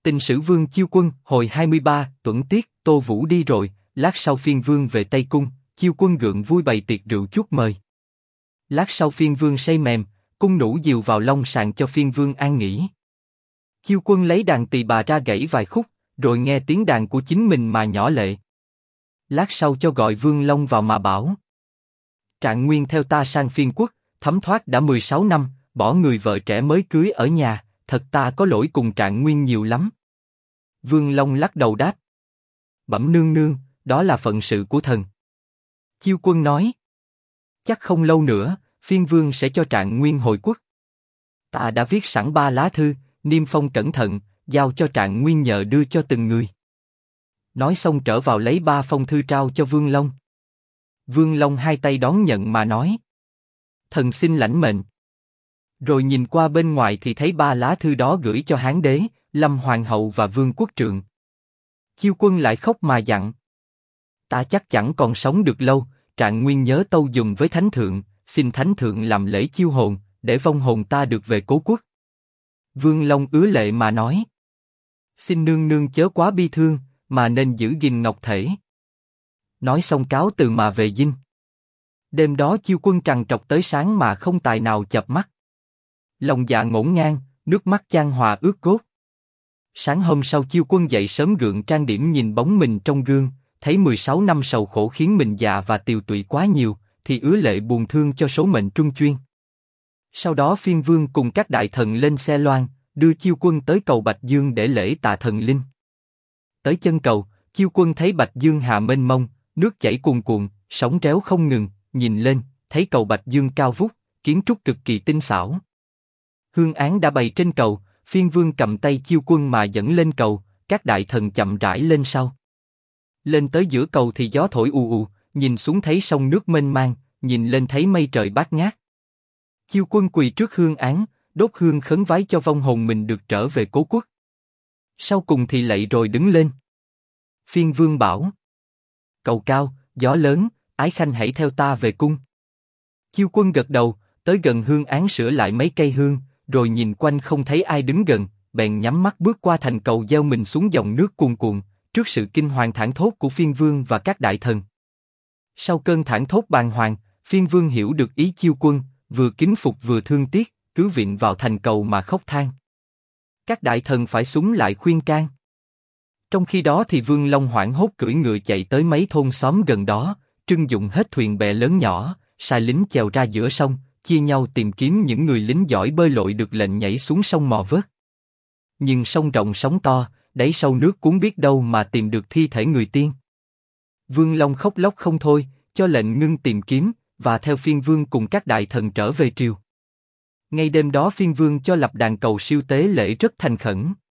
Tình sử Vương Chiêu Quân, hồi 23, Tuẫn Tiết, Tô Vũ đi rồi, lát sau Phiên Vương về Tây Cung, Chiêu Quân gượng vui bày tiệc rượu chuốt mời. Lát sau Phiên Vương say mềm, cung nũ diều vào long sàng cho Phiên Vương an nghỉ. Chiêu Quân lấy đàn tỳ bà ra gảy vài khúc, rồi nghe tiếng đàn của chính mình mà nhỏ lệ. Lát sau cho gọi Vương Long vào mà bảo: Trạng Nguyên theo ta sang Phiên Quốc, thấm thoát đã 16 năm, bỏ người vợ trẻ mới cưới ở nhà, thật ta có lỗi cùng Trạng Nguyên nhiều lắm. Vương Long lắc đầu đáp: Bẩm nương nương, đó là phận sự của thần. Chiêu Quân nói: Chắc không lâu nữa, Phiên Vương sẽ cho Trạng Nguyên hồi quốc. Ta đã viết sẵn 3 lá thư, niêm phong cẩn thận, giao cho Trạng Nguyên nhờ đưa cho từng người. Nói xong trở vào lấy 3 phong thư trao cho Vương Long. Vương Long hai tay đón nhận mà nói: Thần xin lãnh mệnh. Rồi nhìn qua bên ngoài thì thấy 3 lá thư đó gửi cho Hán đế, Lâm hoàng hậu và Vương quốc trượng. Chiêu Quân lại khóc mà dặn: Ta chắc chẳng còn sống được lâu, Trạng Nguyên nhớ tâu dùng với Thánh thượng, xin Thánh thượng làm lễ chiêu hồn, để vong hồn ta được về cố quốc. Vương Long ứa lệ mà nói: Xin nương nương chớ quá bi thương, mà nên giữ gìn ngọc thể. Nói xong cáo từ mà về dinh. Đêm đó Chiêu Quân trằn trọc tới sáng mà không tài nào chợp mắt. Lòng dạ ngổn ngang, nước mắt chan hòa ướt cốt. Sáng hôm sau Chiêu Quân dậy sớm gượng trang điểm nhìn bóng mình trong gương, thấy 16 năm sầu khổ khiến mình già và tiều tụy quá nhiều, thì ứa lệ buồn thương cho số mệnh trung chuyên. Sau đó Phiên Vương cùng các đại thần lên xe loan, đưa Chiêu Quân tới cầu Bạch Dương để lễ tạ thần linh. Tới chân cầu, Chiêu Quân thấy Bạch Dương hà mênh mông, nước chảy cuồn cuộn, sóng réo không ngừng, nhìn lên, thấy cầu Bạch Dương cao vút, kiến trúc cực kỳ tinh xảo. Hương án đã bày trên cầu, Phiên Vương cầm tay Chiêu Quân mà dẫn lên cầu, các đại thần chậm rãi lên sau. Lên tới giữa cầu thì gió thổi ù ù, nhìn xuống thấy sông nước mênh mang, nhìn lên thấy mây trời bát ngát. Chiêu Quân quỳ trước hương án, đốt hương khấn vái cho vong hồn mình được trở về cố quốc. Sau cùng thì lạy rồi đứng lên. Phiên Vương bảo: Cầu cao, gió lớn, ái khanh hãy theo ta về cung. Chiêu Quân gật đầu, tới gần hương án sửa lại mấy cây hương, rồi nhìn quanh không thấy ai đứng gần, bèn nhắm mắt bước qua thành cầu gieo mình xuống dòng nước cuồn cuộn, trước sự kinh hoàng thảng thốt của Phiên Vương và các đại thần. Sau cơn thảng thốt bàng hoàng, Phiên Vương hiểu được ý Chiêu Quân, vừa kính phục vừa thương tiếc, cứ vịn vào thành cầu mà khóc than. Các đại thần phải súng lại khuyên can. Trong khi đó thì Vương Long hoảng hốt cưỡi ngựa chạy tới mấy thôn xóm gần đó, trưng dụng hết thuyền bè lớn nhỏ, sai lính chèo ra giữa sông, chia nhau tìm kiếm những người lính giỏi bơi lội được lệnh nhảy xuống sông mò vớt. Nhưng sông rộng sóng to, đáy sâu nước cuốn biết đâu mà tìm được thi thể người tiên. Vương Long khóc lóc không thôi, cho lệnh ngưng tìm kiếm, và theo Phiên Vương cùng các đại thần trở về triều. Ngay đêm đó Phiên Vương cho lập đàn cầu siêu tế lễ rất thành khẩn.